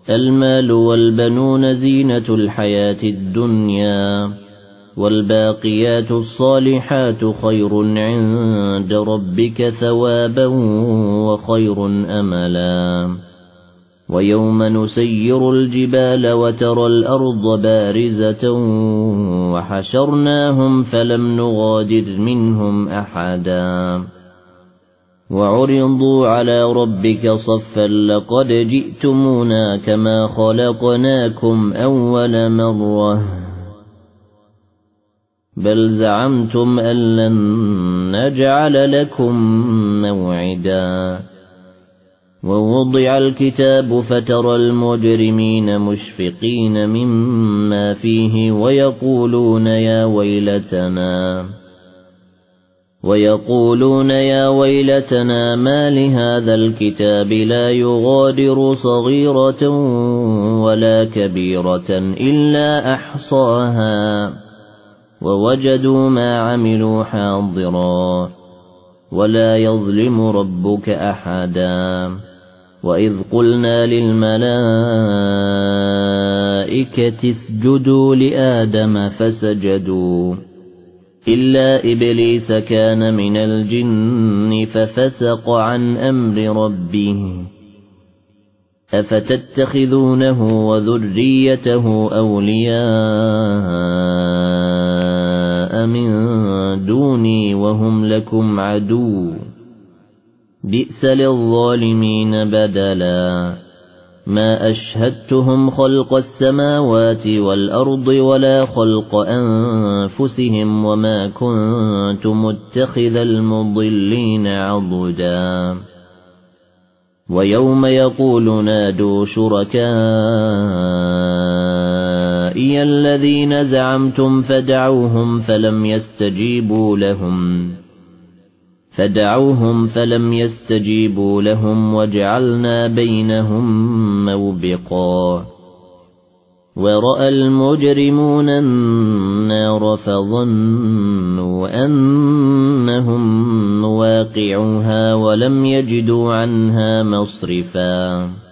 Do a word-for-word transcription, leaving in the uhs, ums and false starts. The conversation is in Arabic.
المال والبنون زينة الحياة الدنيا والباقيات الصالحات خير عند ربك ثوابا وخير أملا ويوم نسير الجبال وترى الأرض بارزة وحشرناهم فلم نغادر منهم أحدا وعرضوا على ربك صفا لقد جئتمونا كما خلقناكم أول مرة بل زعمتم أن لن نجعل لكم موعدا ووضع الكتاب فترى المجرمين مشفقين مما فيه ويقولون يا ويلتنا ويقولون يا ويلتنا ما لهذا الكتاب لا يغادر صغيرة ولا كبيرة إلا أحصاها ووجدوا ما عملوا حاضرا ولا يظلم ربك أحدا وإذ قلنا للملائكة اسجدوا لآدم فسجدوا إلا إبليس كان من الجن ففسق عن أمر ربه أفتتخذونه وذريته أولياء من دوني وهم لكم عدو بئس للظالمين بدلا ما أشهدتهم خلق السماوات والأرض ولا خلق أنفسهم وما كنت متخذ المضلين عضدا ويوم يقول نادوا شركائي الذين زعمتم فدعوهم فلم يستجيبوا لهم فدعوهم فلم يستجيبوا لهم وجعلنا بينهم موبقا ورأى المجرمون النار فظنوا أنهم مواقعوها ولم يجدوا عنها مصرفا